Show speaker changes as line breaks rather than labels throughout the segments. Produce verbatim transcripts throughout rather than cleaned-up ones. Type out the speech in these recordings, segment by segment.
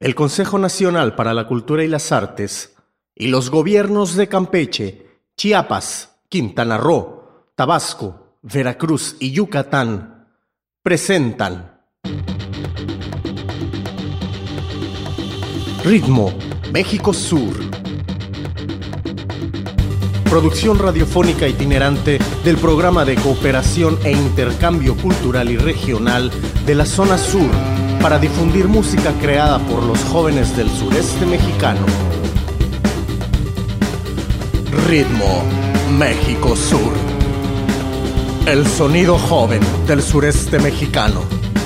el Consejo Nacional para la Cultura y las Artes y los gobiernos de Campeche, Chiapas, Quintana Roo, Tabasco, Veracruz y Yucatán presentan Ritmo México Sur. Producción radiofónica itinerante del Programa de Cooperación e Intercambio Cultural y Regional de la Zona Sur para difundir música creada por los jóvenes del sureste mexicano. Ritmo México Sur. El sonido joven del sureste mexicano.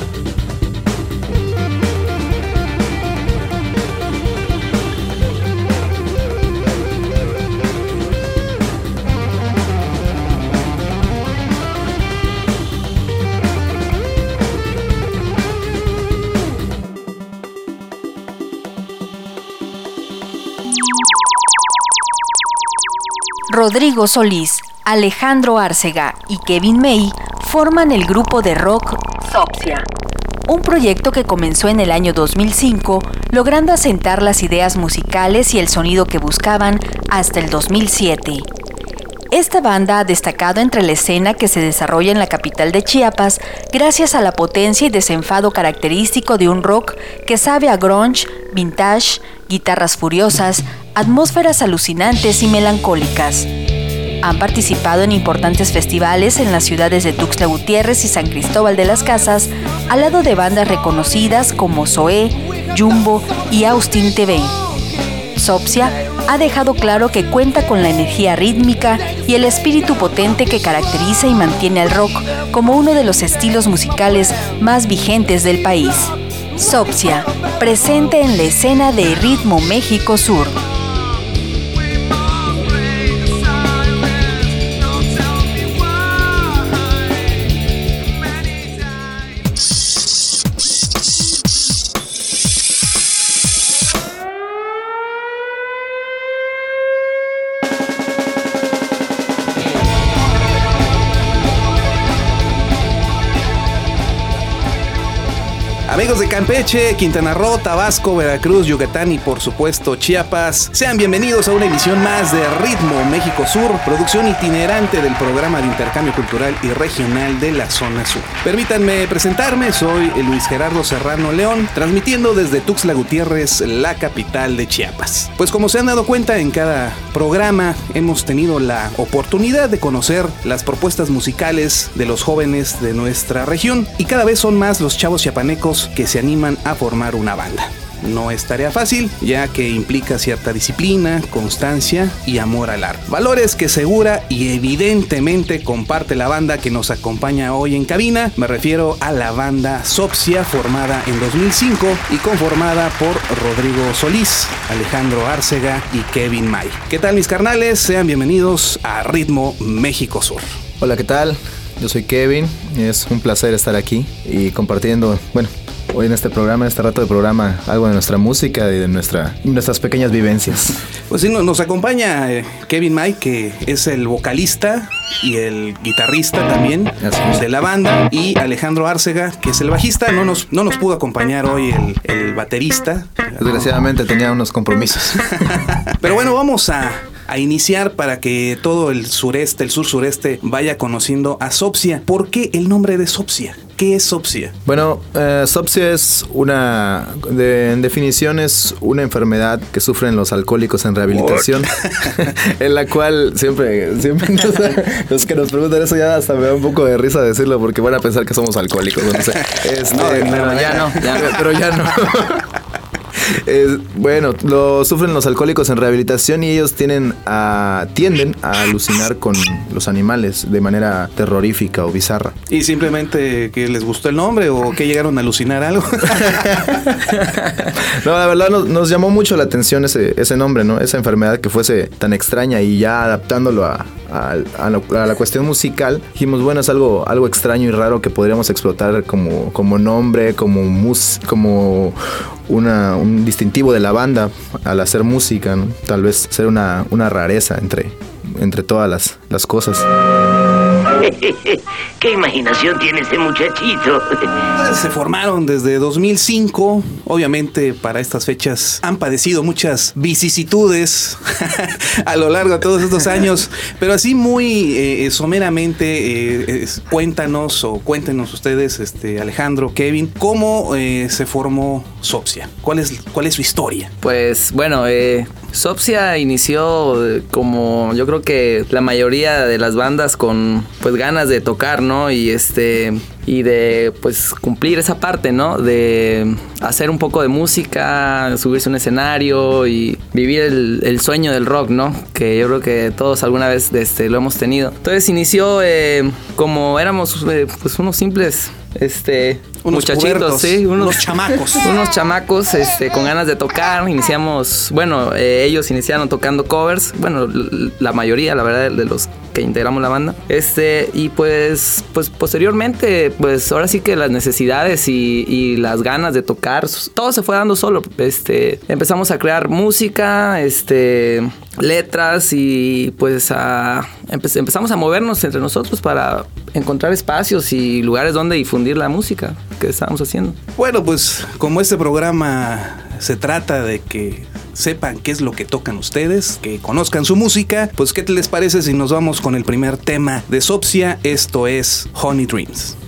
Rodrigo Solís, Alejandro Árcega y Kevin May forman el grupo de rock Sopsia, un proyecto que comenzó en el año dos mil cinco, logrando asentar las ideas musicales y el sonido que buscaban hasta el dos mil siete. Esta banda ha destacado entre la escena que se desarrolla en la capital de Chiapas gracias a la potencia y desenfado característico de un rock que sabe a grunge, vintage, guitarras furiosas, atmósferas alucinantes y melancólicas. Han participado en importantes festivales en las ciudades de Tuxtla Gutiérrez y San Cristóbal de las Casas, al lado de bandas reconocidas como Zoé, Jumbo y Austin T V. Sopsia ha dejado claro que cuenta con la energía rítmica y el espíritu potente que caracteriza y mantiene al rock como uno de los estilos musicales más vigentes del país. Sopsia, presente en la escena de Ritmo México Sur.
Amigos de Campeche, Quintana Roo, Tabasco, Veracruz, Yucatán y por supuesto Chiapas, sean bienvenidos a una emisión más de Ritmo México Sur, producción itinerante del Programa de Intercambio Cultural y Regional de la Zona Sur. Permítanme presentarme, soy Luis Gerardo Serrano León, transmitiendo desde Tuxtla Gutiérrez, la capital de Chiapas. Pues como se han dado cuenta, en cada programa hemos tenido la oportunidad de conocer las propuestas musicales de los jóvenes de nuestra región y cada vez son más los chavos chiapanecos que se animan a formar una banda. No es tarea fácil, ya que implica cierta disciplina, constancia y amor al arte. Valores que segura y evidentemente comparte la banda que nos acompaña hoy en cabina. Me refiero a la banda Sopsia, formada en dos mil cinco y conformada por Rodrigo Solís, Alejandro Árcega y Kevin May. ¿Qué tal, mis carnales? Sean bienvenidos a Ritmo México Sur.
Hola, ¿qué tal? Yo soy Kevin, es un placer estar aquí y compartiendo, bueno, hoy en este programa, en este rato de programa, algo de nuestra música y de nuestra, nuestras pequeñas vivencias.
Pues sí, nos acompaña eh, Kevin May, que es el vocalista y el guitarrista también de la banda, y Alejandro Árcega, que es el bajista. No nos, no nos pudo acompañar hoy el, el baterista.
Desgraciadamente tenía unos compromisos.
Pero bueno, vamos a... a iniciar para que todo el sureste, el sur-sureste vaya conociendo a Sopsia. ¿Por qué el nombre de Sopsia? ¿Qué es Sopsia?
Bueno, uh, Sopsia es una, de, en definición es una enfermedad que sufren los alcohólicos en rehabilitación, en la cual siempre, siempre nos, los que nos preguntan eso ya hasta me da un poco de risa decirlo porque van a pensar que somos alcohólicos, no sé. Este,
no, pero ya no, ya,
pero ya no. Eh, bueno, lo sufren los alcohólicos en rehabilitación y ellos tienen a, tienden a alucinar con los animales de manera terrorífica o bizarra.
¿Y simplemente que les gustó el nombre o que llegaron a alucinar algo?
No, la verdad nos, nos llamó mucho la atención ese, ese nombre, ¿no? Esa enfermedad que fuese tan extraña y ya adaptándolo a, a, a, lo, a la cuestión musical, dijimos, bueno, es algo, algo extraño y raro que podríamos explotar como, como nombre, como mus, como una, un distintivo de la banda al hacer música, ¿no? Tal vez ser una, una rareza entre, entre todas las, las cosas.
¿Qué imaginación tiene ese muchachito?
Se formaron desde dos mil cinco. Obviamente para estas fechas han padecido muchas vicisitudes a lo largo de todos estos años. Pero así muy eh, someramente, eh, cuéntanos o cuéntenos ustedes, este, Alejandro, Kevin, ¿cómo eh, se formó Sopsia? ¿Cuál es, cuál es su historia?
Pues bueno, eh, Sopsia inició como yo creo que la mayoría de las bandas con pues ganas de tocar, ¿no? Y este y de pues cumplir esa parte, ¿no? De hacer un poco de música, subirse a un escenario y vivir el, el sueño del rock, ¿no? Que yo creo que todos alguna vez este, lo hemos tenido. Entonces inició eh, como éramos eh, pues unos simples este
unos
muchachitos,
pubertos,
sí, unos,
unos chamacos.
Unos chamacos este, con ganas de tocar. Iniciamos, bueno, eh, ellos iniciaron tocando covers. Bueno, la mayoría, la verdad, de los que integramos la banda. Este, y pues, pues posteriormente, pues ahora sí que las necesidades y, y las ganas de tocar, todo se fue dando solo. Este, empezamos a crear música, este, letras y pues a, empe- empezamos a movernos entre nosotros para encontrar espacios y lugares donde difundir la música que estábamos haciendo.
Bueno, pues como este programa se trata de que sepan qué es lo que tocan ustedes, que conozcan su música, pues ¿qué les parece si nos vamos con el primer tema de Sopsia? Esto es Honey Dreams.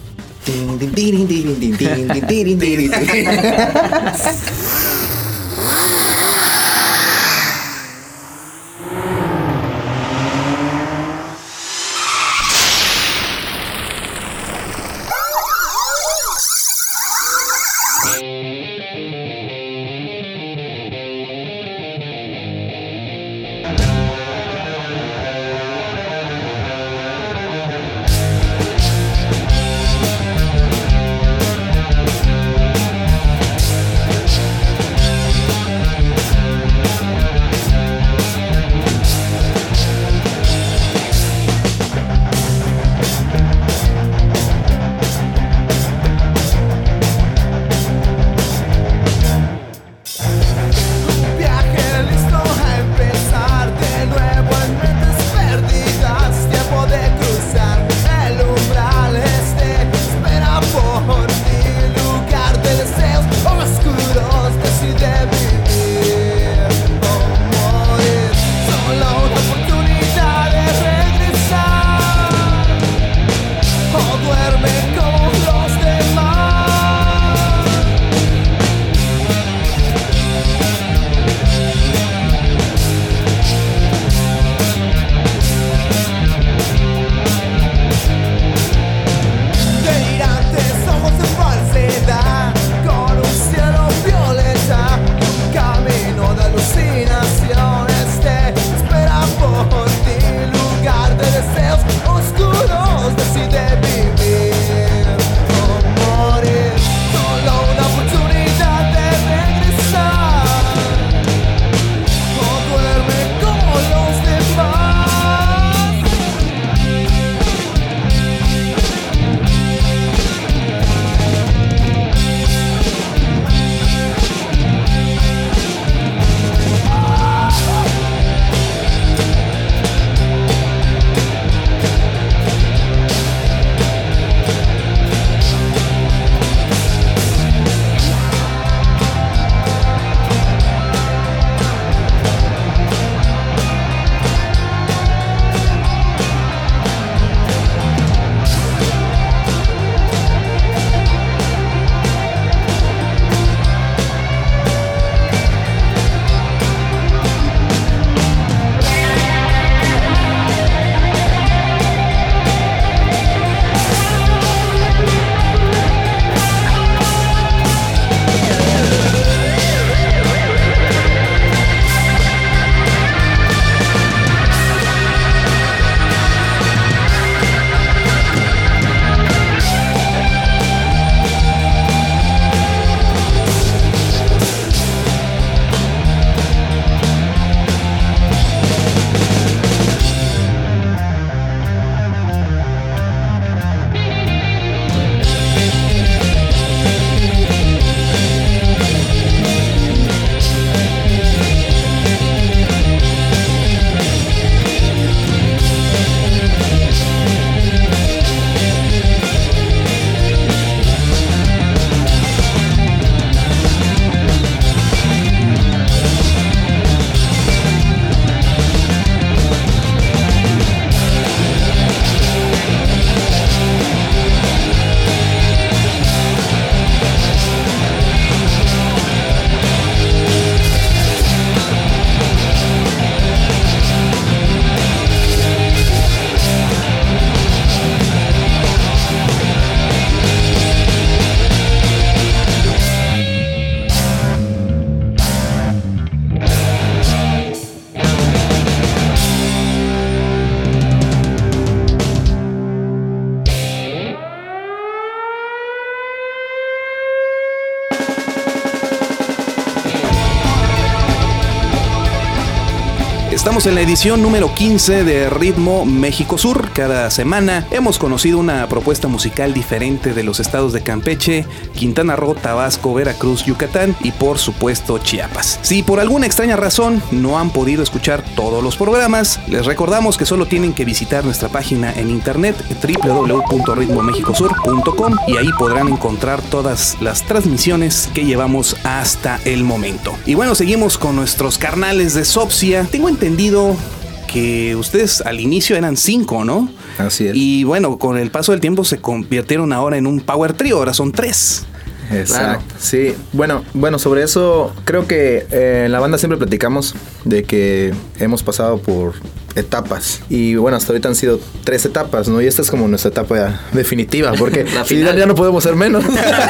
Estamos en la edición número quince de Ritmo México Sur. Cada semana hemos conocido una propuesta musical diferente de los estados de Campeche, Quintana Roo, Tabasco, Veracruz, Yucatán y por supuesto Chiapas. Si por alguna extraña razón no han podido escuchar todos los programas, les recordamos que solo tienen que visitar nuestra página en internet doble u doble u doble u punto ritmo méxico sur punto com y ahí podrán encontrar todas las transmisiones que llevamos hasta el momento. Y bueno, seguimos con nuestros carnales de Sopsia. Tengo entendido que ustedes al inicio eran cinco, ¿no?
Así es.
Y bueno, con el paso del tiempo se convirtieron ahora en un power trio, ahora son tres.
Exacto, claro. Sí. Bueno, bueno, sobre eso creo que eh, en la banda siempre platicamos de que hemos pasado por etapas y bueno, hasta ahorita han sido tres etapas, ¿no? Y esta es como nuestra etapa definitiva, porque ya, ya no podemos ser menos.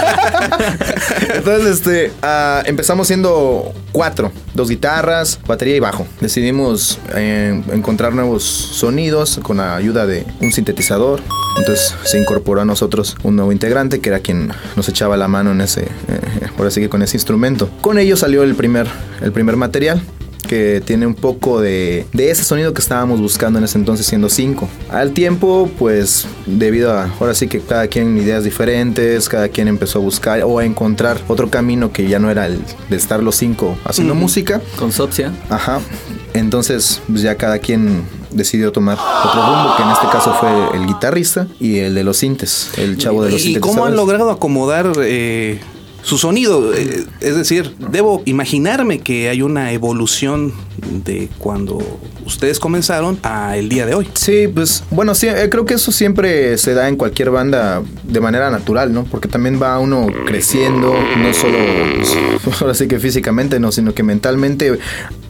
Entonces, este, uh, empezamos siendo cuatro, dos guitarras, batería y bajo. Decidimos eh, encontrar nuevos sonidos con la ayuda de un sintetizador. Entonces se incorporó a nosotros un nuevo integrante que era quien nos echaba la mano en ese, eh, por así que con ese instrumento. Con ello salió el primer, el primer material, que tiene un poco de, de ese sonido que estábamos buscando en ese entonces, siendo cinco. Al tiempo, pues debido a, ahora sí que cada quien ideas diferentes, cada quien empezó a buscar o a encontrar otro camino que ya no era el de estar los cinco haciendo mm, música.
Con Sopsia.
Ajá. Entonces, pues ya cada quien decidió tomar otro rumbo, que en este caso fue el guitarrista y el de los sintes, el chavo de los
sintetizadores. ¿Y cómo han logrado acomodar eh, su sonido? Eh, es decir, debo imaginarme que hay una evolución de cuando ustedes comenzaron a el día de hoy.
Sí, pues bueno, sí, eh, creo que eso siempre se da en cualquier banda de manera natural, ¿no? Porque también va uno creciendo, no solo, pues, ahora sí que físicamente, no, sino que mentalmente.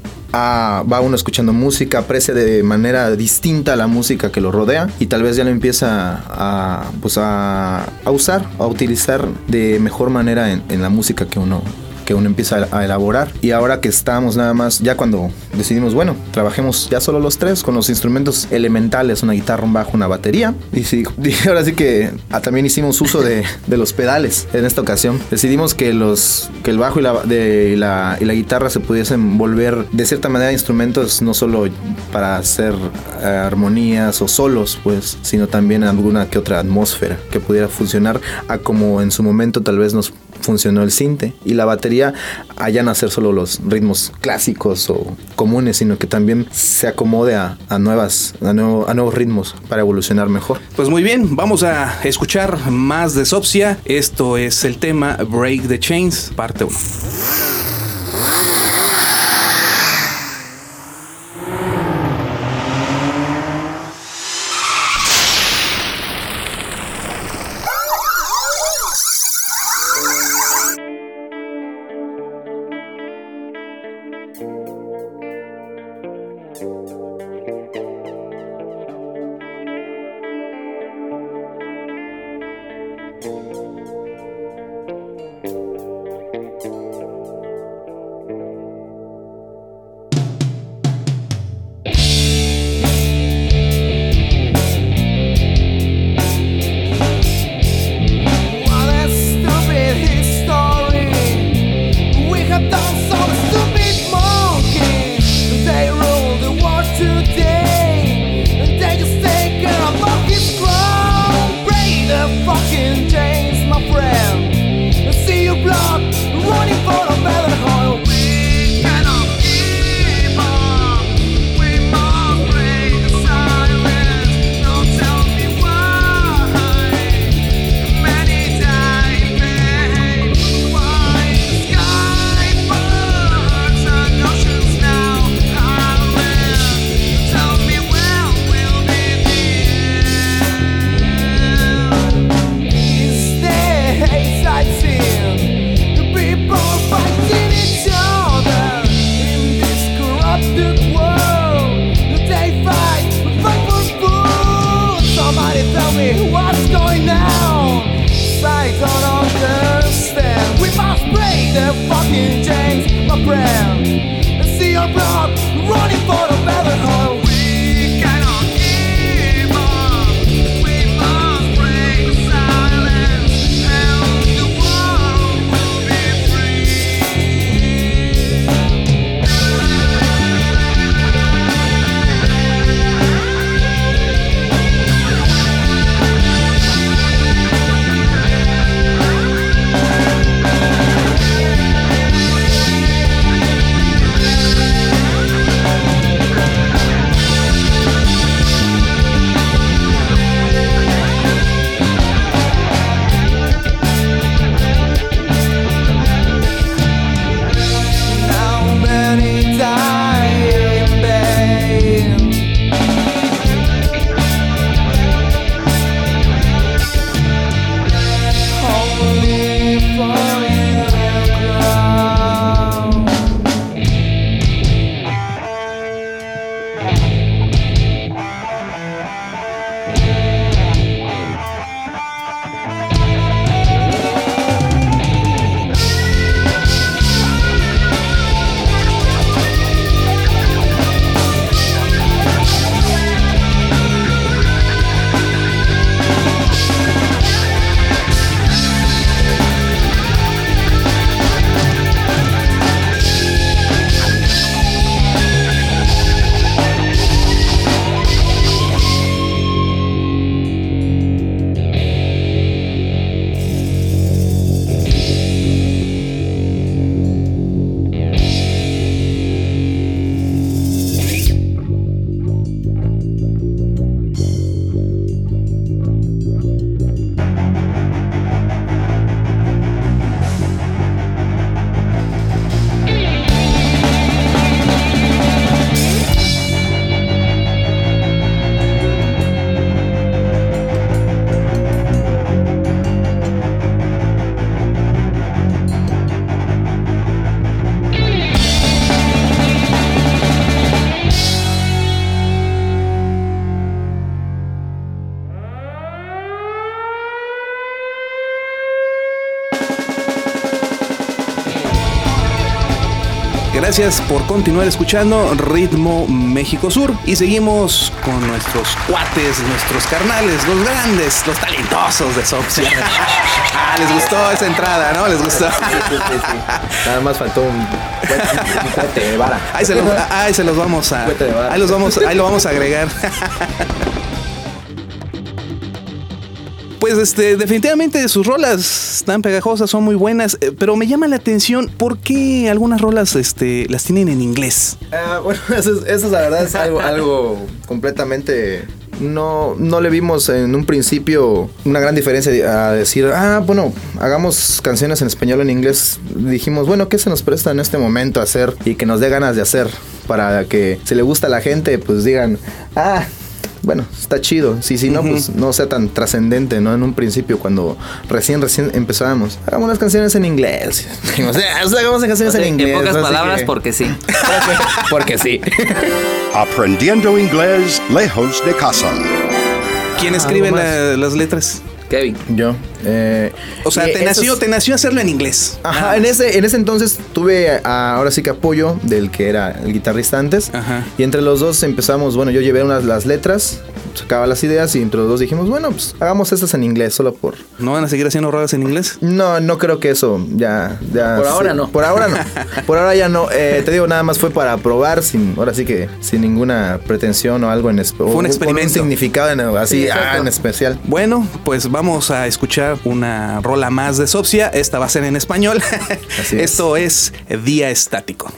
Ah, va uno escuchando música, aprecia de manera distinta la música que lo rodea y tal vez ya lo empieza a, pues a, a usar, a utilizar de mejor manera en, en la música que uno, que uno empieza a elaborar. Y ahora que estamos nada más, ya cuando decidimos, bueno, trabajemos ya solo los tres con los instrumentos elementales, una guitarra, un bajo, una batería. Y, sí, y ahora sí que ah, también hicimos uso de, de los pedales en esta ocasión. Decidimos que, los, que el bajo y la, de, y, la, y la guitarra se pudiesen volver de cierta manera instrumentos no solo para hacer eh, armonías o solos, pues, sino también alguna que otra atmósfera que pudiera funcionar a como en su momento tal vez nos funcionó el sinte, y la batería allá no hacer solo los ritmos clásicos o comunes, sino que también se acomode a, a, nuevas, a, nuevo, a nuevos ritmos para evolucionar mejor.
Pues muy bien, vamos a escuchar más de Sopsia. Esto es el tema Break the Chains, parte uno. Gracias por continuar escuchando Ritmo México Sur y seguimos con nuestros cuates, nuestros carnales, los grandes, los talentosos de Soxia. Ah, les gustó esa entrada, ¿no? Les gustó.
Sí, sí, sí, sí. Nada más faltó un cuete de vara.
Ahí se los, ahí se los vamos a, ahí los vamos, ahí lo vamos a agregar. Pues este, definitivamente sus rolas tan pegajosas, son muy buenas, eh, pero me llama la atención por qué algunas rolas este, las tienen en inglés.
Uh, bueno, eso, es, eso la verdad es algo, algo completamente... No, no le vimos en un principio una gran diferencia a decir, ah, bueno, hagamos canciones en español o en inglés. Dijimos, bueno, ¿qué se nos presta en este momento a hacer y que nos dé ganas de hacer? Para que si le gusta a la gente, pues digan, ah... Bueno, está chido. Sí, sí, no, uh-huh. Pues no sea tan trascendente, ¿no? En un principio, cuando recién, recién empezábamos. Hagamos las canciones en inglés. O sea, hagamos las canciones
o sea,
en inglés.
En pocas
¿no?
palabras,
que...
porque sí.
Porque sí.
Aprendiendo inglés lejos de casa.
¿Quién escribe la, las letras?
Kevin.
Yo. Eh,
o sea, te nació, es... te nació hacerlo en inglés.
Ajá, en ese, en ese entonces tuve a, ahora sí que apoyo del que era el guitarrista antes.
Ajá.
Y entre los dos empezamos, bueno, yo llevé unas las letras, sacaba las ideas y entre los dos dijimos, bueno, pues hagamos estas en inglés, solo por...
¿No van a seguir haciendo rolas en inglés?
No, no creo que eso ya... ya
por ahora
sí,
no.
Por ahora no. Por ahora ya no. Eh, te digo, nada más fue para probar, sin, ahora sí que sin ninguna pretensión o algo en especial.
Fue un experimento.
Un significado en, así, sí, ah, en especial.
Bueno, pues vamos a escuchar una rola más de Soxia. Esta va a ser en español. Así es. Esto es Día Estático.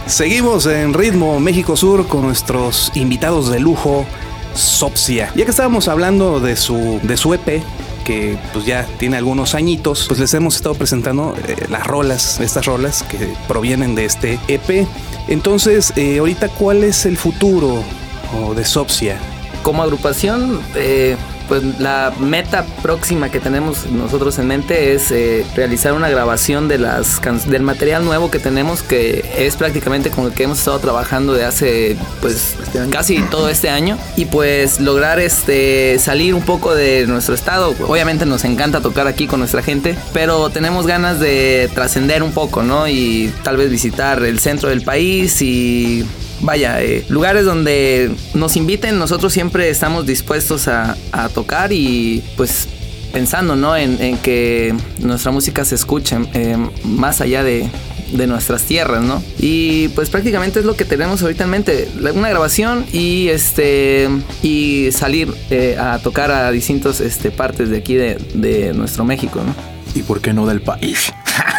Seguimos en Ritmo México Sur con nuestros invitados de lujo, Sopsia. Ya que estábamos hablando de su, de su E P, que pues ya tiene algunos añitos, pues les hemos estado presentando eh, las rolas, estas rolas que provienen de este E P. Entonces, eh, ahorita, ¿cuál es el futuro oh, de Sopsia?
Como agrupación, eh, pues la meta próxima que tenemos nosotros en mente es eh, realizar una grabación de las can- del material nuevo que tenemos, que es prácticamente con el que hemos estado trabajando de hace pues este casi todo este año, y pues lograr este salir un poco de nuestro estado. Obviamente nos encanta tocar aquí con nuestra gente, pero tenemos ganas de trascender un poco, ¿no? Y tal vez visitar el centro del país y vaya, eh, lugares donde nos inviten. Nosotros siempre estamos dispuestos a, a tocar y pues pensando, ¿no? En, en que nuestra música se escuche eh, más allá de, de nuestras tierras, ¿no? Y pues prácticamente es lo que tenemos ahorita en mente, una grabación y este y salir eh, a tocar a distintas este, partes de aquí de, de nuestro México, ¿no?
¿Y por qué no del país?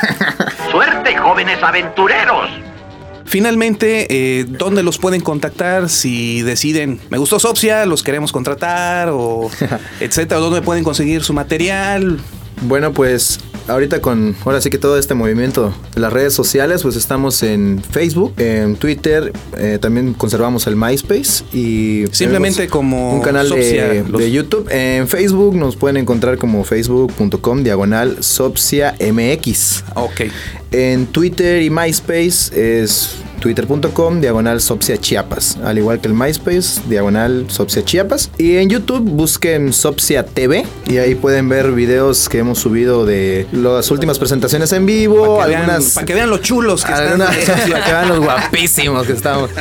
¡Suerte, jóvenes aventureros!
Finalmente, eh, ¿dónde los pueden contactar si deciden, me gustó Sopsia, los queremos contratar o etcétera? ¿Dónde pueden conseguir su material?
Bueno, pues ahorita con, ahora sí que todo este movimiento de las redes sociales, pues estamos en Facebook, en Twitter, eh, también conservamos el MySpace y
simplemente como
un canal
Sopsia,
de,
los...
de YouTube. En Facebook nos pueden encontrar como facebook.com diagonal Sopsia M X.
Ok.
En Twitter y MySpace es twitter.com diagonal Sopsia Chiapas, al igual que el MySpace diagonal Sopsia Chiapas. Y en YouTube busquen Sopsia T V y ahí pueden ver videos que hemos subido de las últimas presentaciones en vivo,
para que,
algunas
vean, para que vean los chulos que
algunas,
están,
para que vean los guapísimos que estamos.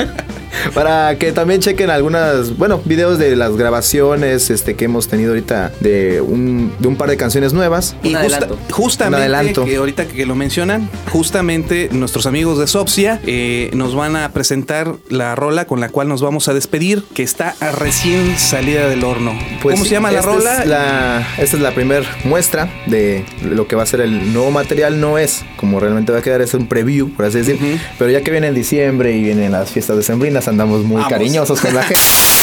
Para que también chequen algunas, bueno, videos de las grabaciones este, que hemos tenido ahorita de un, de un par de canciones nuevas.
Y justa, justamente,
un adelanto.
Que ahorita que lo mencionan, justamente nuestros amigos de Sopsia eh, nos van a presentar la rola con la cual nos vamos a despedir, que está recién salida del horno.
Pues
¿Cómo
sí,
se llama la
esta
rola?
Es la, esta es la primera muestra de lo que va a ser el nuevo material. No es como realmente va a quedar, es un preview, por así decir. Uh-huh. Pero ya que viene en diciembre y vienen las fiestas decembrinas, andamos muy
Vamos.
cariñosos con la gente.